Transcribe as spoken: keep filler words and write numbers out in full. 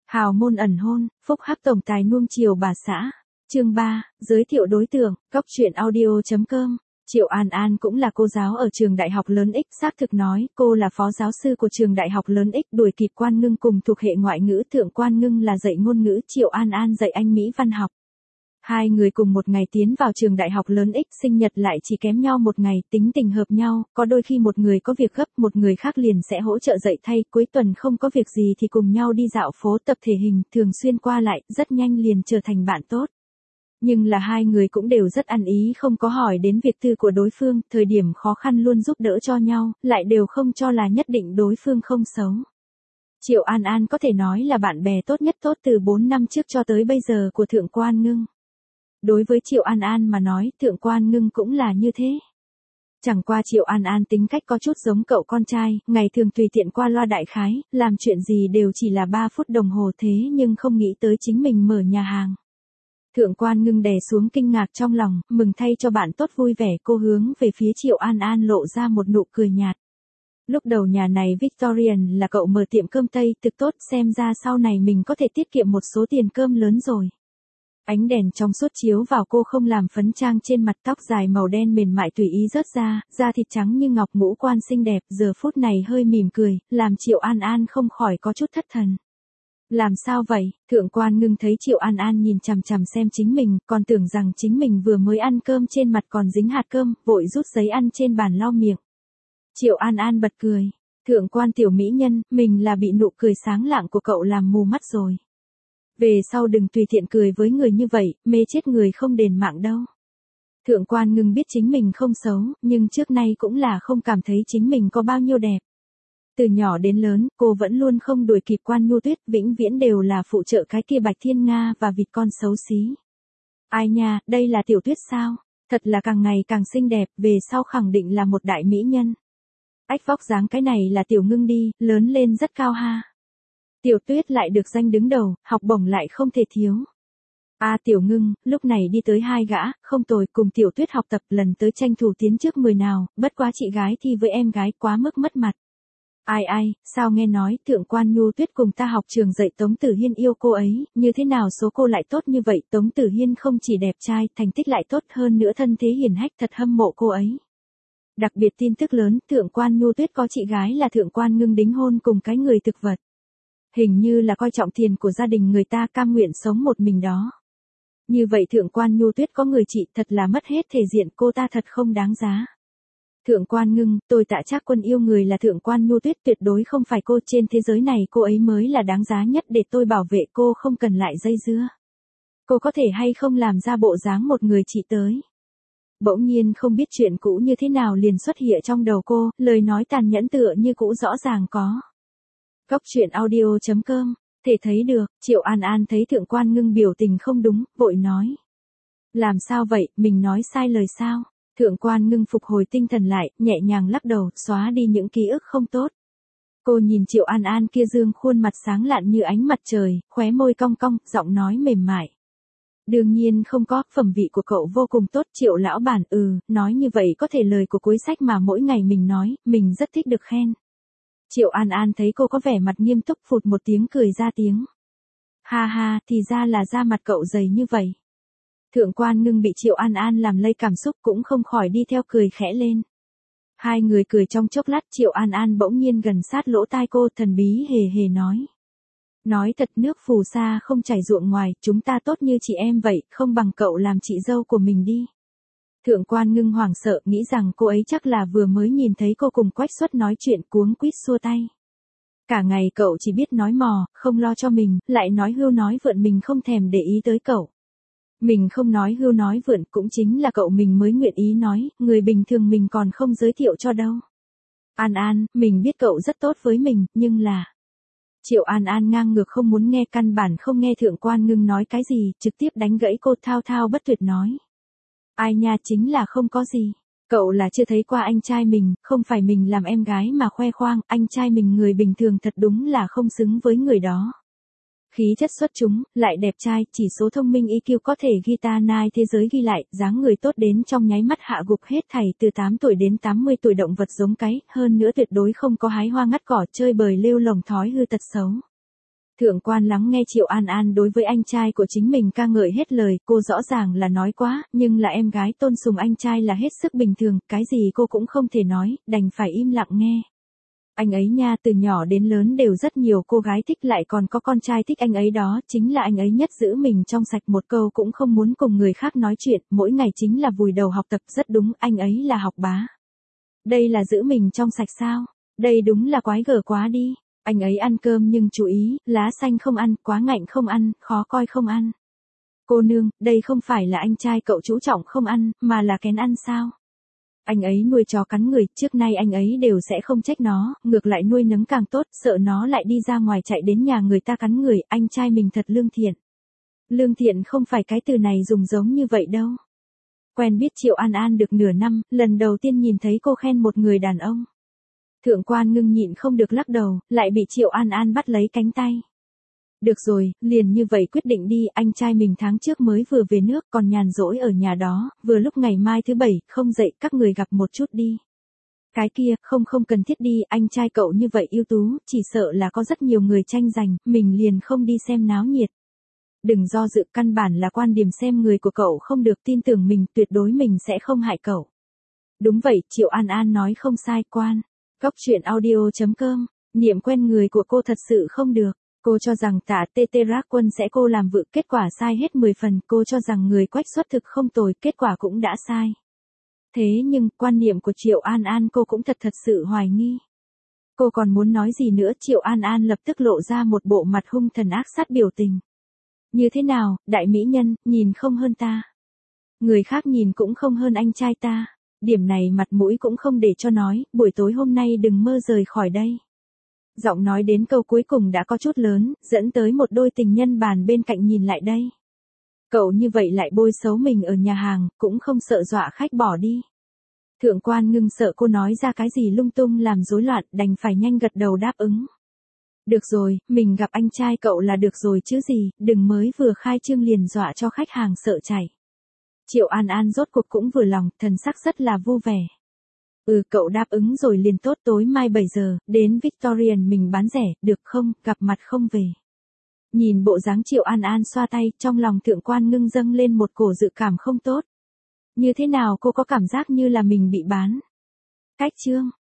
Hào môn ẩn hôn, phúc hắc tổng tài nuông chiều bà xã. Chương ba, giới thiệu đối tượng, góc truyện audio chấm com. Triệu An An cũng là cô giáo ở trường đại học lớn X, xác thực nói, cô là phó giáo sư của trường đại học lớn X, đuổi kịp Quan Ngưng cùng thuộc hệ ngoại ngữ. Thượng Quan Ngưng là dạy ngôn ngữ, Triệu An An dạy Anh Mỹ văn học. Hai người cùng một ngày tiến vào trường đại học lớn X, sinh nhật lại chỉ kém nhau một ngày, tính tình hợp nhau, có đôi khi một người có việc gấp, một người khác liền sẽ hỗ trợ dạy thay, cuối tuần không có việc gì thì cùng nhau đi dạo phố, tập thể hình, thường xuyên qua lại, rất nhanh liền trở thành bạn tốt. Nhưng là hai người cũng đều rất ăn ý, không có hỏi đến việc tư của đối phương, thời điểm khó khăn luôn giúp đỡ cho nhau, lại đều không cho là nhất định đối phương không xấu. Triệu An An có thể nói là bạn bè tốt nhất tốt từ bốn năm trước cho tới bây giờ của Thượng Quan Ngưng. Đối với Triệu An An mà nói, Thượng Quan Ngưng cũng là như thế. Chẳng qua Triệu An An tính cách có chút giống cậu con trai, ngày thường tùy tiện qua loa đại khái, làm chuyện gì đều chỉ là ba phút đồng hồ thế nhưng không nghĩ tới chính mình mở nhà hàng. Thượng Quan Ngưng đè xuống kinh ngạc trong lòng, mừng thay cho bạn tốt vui vẻ, cô hướng về phía Triệu An An lộ ra một nụ cười nhạt. Lúc đầu nhà này Victorian là cậu mở tiệm cơm Tây, thực tốt, xem ra sau này mình có thể tiết kiệm một số tiền cơm lớn rồi. Ánh đèn trong suốt chiếu vào cô không làm phấn trang trên mặt, tóc dài màu đen mềm mại tùy ý rớt ra, da thịt trắng như ngọc, ngũ quan xinh đẹp, giờ phút này hơi mỉm cười, làm Triệu An An không khỏi có chút thất thần. Làm sao vậy? Thượng Quan Ngưng thấy Triệu An An nhìn chằm chằm xem chính mình, còn tưởng rằng chính mình vừa mới ăn cơm trên mặt còn dính hạt cơm, vội rút giấy ăn trên bàn lau miệng. Triệu An An bật cười. Thượng Quan tiểu mỹ nhân, mình là bị nụ cười sáng lạng của cậu làm mù mắt rồi. Về sau đừng tùy tiện cười với người như vậy, mê chết người không đền mạng đâu. Thượng Quan Ngưng biết chính mình không xấu, nhưng trước nay cũng là không cảm thấy chính mình có bao nhiêu đẹp. Từ nhỏ đến lớn, cô vẫn luôn không đuổi kịp Quan Nhu Tuyết, vĩnh viễn đều là phụ trợ cái kia Bạch Thiên Nga và vịt con xấu xí. Ai nha, đây là Tiểu Tuyết sao? Thật là càng ngày càng xinh đẹp, về sau khẳng định là một đại mỹ nhân. Ách, vóc dáng cái này là Tiểu Ngưng đi, lớn lên rất cao ha. Tiểu Tuyết lại được danh đứng đầu, học bổng lại không thể thiếu. A à, Tiểu Ngưng, lúc này đi tới hai gã, không tồi, cùng Tiểu Tuyết học tập, lần tới tranh thủ tiến trước mười nào, bất quá chị gái thi với em gái quá mức mất mặt. Ai ai, sao nghe nói Thượng Quan Nhu Tuyết cùng ta học trường dạy Tống Tử Hiên yêu cô ấy, như thế nào số cô lại tốt như vậy, Tống Tử Hiên không chỉ đẹp trai, thành tích lại tốt hơn nữa, thân thế hiển hách, thật hâm mộ cô ấy. Đặc biệt tin tức lớn, Thượng Quan Nhu Tuyết có chị gái là Thượng Quan Ngưng đính hôn cùng cái người thực vật. Hình như là coi trọng tiền của gia đình người ta, cam nguyện sống một mình đó. Như vậy Thượng Quan Nhu Tuyết có người chị, thật là mất hết thể diện, cô ta thật không đáng giá. Thượng Quan Ngưng, tôi Tạ Trác Quân yêu người là Thượng Quan Nhu Tuyết, tuyệt đối không phải cô, trên thế giới này cô ấy mới là đáng giá nhất, để tôi bảo vệ cô, không cần lại dây dưa. Cô có thể hay không làm ra bộ dáng một người chị tới. Bỗng nhiên không biết chuyện cũ như thế nào liền xuất hiện trong đầu cô, lời nói tàn nhẫn tựa như cũ rõ ràng có. Góc truyện audio chấm com, thể thấy được, Triệu An An thấy Thượng Quan Ngưng biểu tình không đúng, vội nói. Làm sao vậy, mình nói sai lời sao? Thượng Quan Ngưng phục hồi tinh thần lại, nhẹ nhàng lắc đầu, xóa đi những ký ức không tốt. Cô nhìn Triệu An An kia dương khuôn mặt sáng lạn như ánh mặt trời, khóe môi cong cong, giọng nói mềm mại. Đương nhiên không có, phẩm vị của cậu vô cùng tốt, Triệu lão bản, ừ, nói như vậy có thể lời của cuối sách mà mỗi ngày mình nói, mình rất thích được khen. Triệu An An thấy cô có vẻ mặt nghiêm túc, phụt một tiếng cười ra tiếng. Ha ha, thì ra là da mặt cậu dày như vậy. Thượng Quan Ngưng bị Triệu An An làm lây cảm xúc cũng không khỏi đi theo cười khẽ lên. Hai người cười trong chốc lát, Triệu An An bỗng nhiên gần sát lỗ tai cô, thần bí hề hề nói. Nói thật, nước phù sa không chảy ruộng ngoài, chúng ta tốt như chị em vậy, không bằng cậu làm chị dâu của mình đi. Thượng Quan Ngưng hoảng sợ, nghĩ rằng cô ấy chắc là vừa mới nhìn thấy cô cùng Quách Xuất nói chuyện, cuống quýt xua tay. Cả ngày cậu chỉ biết nói mò, không lo cho mình, lại nói hưu nói vượn, mình không thèm để ý tới cậu. Mình không nói hưu nói vượn, cũng chính là cậu mình mới nguyện ý nói, người bình thường mình còn không giới thiệu cho đâu. An An, mình biết cậu rất tốt với mình, nhưng là... Triệu An An ngang ngược không muốn nghe, căn bản không nghe Thượng Quan Ngưng nói cái gì, trực tiếp đánh gãy cô, thao thao bất tuyệt nói. Ai nha, chính là không có gì. Cậu là chưa thấy qua anh trai mình, không phải mình làm em gái mà khoe khoang, anh trai mình người bình thường thật đúng là không xứng với người đó. Khí chất xuất chúng, lại đẹp trai, chỉ số thông minh i kiu có thể ghi ta nai thế giới ghi lại, dáng người tốt đến trong nháy mắt hạ gục hết thảy, từ tám tuổi đến tám mươi tuổi, động vật giống cái, hơn nữa tuyệt đối không có hái hoa ngắt cỏ, chơi bời lêu lồng, thói hư tật xấu. Thượng quan lắng nghe Triệu An An đối với anh trai của chính mình ca ngợi hết lời, cô rõ ràng là nói quá, nhưng là em gái tôn sùng anh trai là hết sức bình thường, cái gì cô cũng không thể nói, đành phải im lặng nghe. Anh ấy nha, từ nhỏ đến lớn đều rất nhiều cô gái thích, lại còn có con trai thích anh ấy đó, chính là anh ấy nhất giữ mình trong sạch, một câu cũng không muốn cùng người khác nói chuyện, mỗi ngày chính là vùi đầu học tập, rất đúng, anh ấy là học bá. Đây là giữ mình trong sạch sao? Đây đúng là quái gở quá đi. Anh ấy ăn cơm nhưng chú ý, lá xanh không ăn, quá ngạnh không ăn, khó coi không ăn. Cô nương, đây không phải là anh trai cậu chú trọng không ăn, mà là kén ăn sao? Anh ấy nuôi chó cắn người, trước nay anh ấy đều sẽ không trách nó, ngược lại nuôi nấng càng tốt, sợ nó lại đi ra ngoài chạy đến nhà người ta cắn người, anh trai mình thật lương thiện. Lương thiện không phải cái từ này dùng giống như vậy đâu. Quen biết Triệu An An được nửa năm, lần đầu tiên nhìn thấy cô khen một người đàn ông. Thượng quan Ngưng nhịn không được lắc đầu, lại bị Triệu An An bắt lấy cánh tay. Được rồi, liền như vậy quyết định đi, anh trai mình tháng trước mới vừa về nước, còn nhàn rỗi ở nhà đó, vừa lúc ngày mai thứ bảy, không dậy, các người gặp một chút đi. Cái kia, không không cần thiết đi, anh trai cậu như vậy ưu tú, chỉ sợ là có rất nhiều người tranh giành, mình liền không đi xem náo nhiệt. Đừng do dự, căn bản là quan điểm xem người của cậu không được, tin tưởng mình, tuyệt đối mình sẽ không hại cậu. Đúng vậy, Triệu An An nói không sai, quan. Góc truyện audio chấm com, niệm quen người của cô thật sự không được. Cô cho rằng Tạ Tê Tê Rác Quân sẽ cô làm vợ, kết quả sai hết mười phần, cô cho rằng người Quách xuất thực không tồi, kết quả cũng đã sai. Thế nhưng, quan niệm của Triệu An An cô cũng thật thật sự hoài nghi. Cô còn muốn nói gì nữa, Triệu An An lập tức lộ ra một bộ mặt hung thần ác sát biểu tình. Như thế nào, đại mỹ nhân, nhìn không hơn ta. Người khác nhìn cũng không hơn anh trai ta. Điểm này mặt mũi cũng không để cho nói, buổi tối hôm nay đừng mơ rời khỏi đây. Giọng nói đến câu cuối cùng đã có chút lớn, dẫn tới một đôi tình nhân bàn bên cạnh nhìn lại đây. Cậu như vậy lại bôi xấu mình ở nhà hàng, cũng không sợ dọa khách bỏ đi. Thượng quan Ngưng sợ cô nói ra cái gì lung tung làm rối loạn, đành phải nhanh gật đầu đáp ứng. Được rồi, mình gặp anh trai cậu là được rồi chứ gì, đừng mới vừa khai trương liền dọa cho khách hàng sợ chạy. Triệu An An rốt cuộc cũng vừa lòng, thần sắc rất là vui vẻ. Ừ, cậu đáp ứng rồi liền tốt, tối mai bảy giờ, đến Victorian mình bán rẻ, được không, gặp mặt không về. Nhìn bộ dáng Triệu An An xoa tay, trong lòng Thượng quan Ngưng dâng lên một cổ dự cảm không tốt. Như thế nào cô có cảm giác như là mình bị bán. Cách chương.